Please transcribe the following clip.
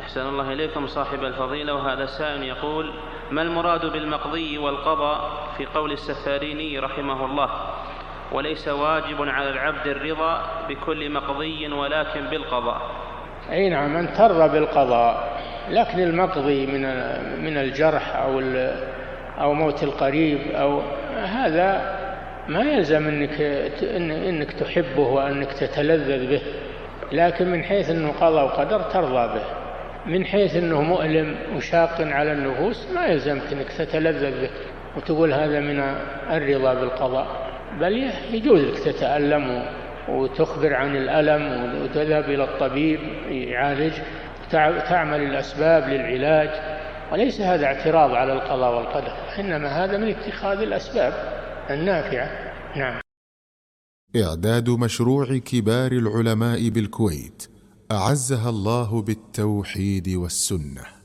أحسن الله إليكم صاحب الفضيلة. وهذا سائل يقول: ما المراد بالمقضي والقضاء في قول السفاريني رحمه الله: وليس واجب على العبد الرضا بكل مقضي ولكن بالقضاء؟ أي نعم، أن ترضى بالقضاء، لكن المقضي من الجرح أو موت القريب أو هذا ما يلزم أنك تحبه وأنك تتلذذ به، لكن من حيث أنه قضاء وقدر ترضى به. من حيث أنه مؤلم وشاق على النفوس ما يلزمك أنك تتلذذ به وتقول هذا من الرضا بالقضاء، بل يجوز لك تتألم وتخبر عن الألم وتذهب إلى الطبيب يعالج، تعمل الأسباب للعلاج، وليس هذا اعتراض على القضاء والقدر، إنما هذا من اتخاذ الأسباب النافعة. نعم. إعداد مشروع كبار العلماء بالكويت أعزها الله بالتوحيد والسنة.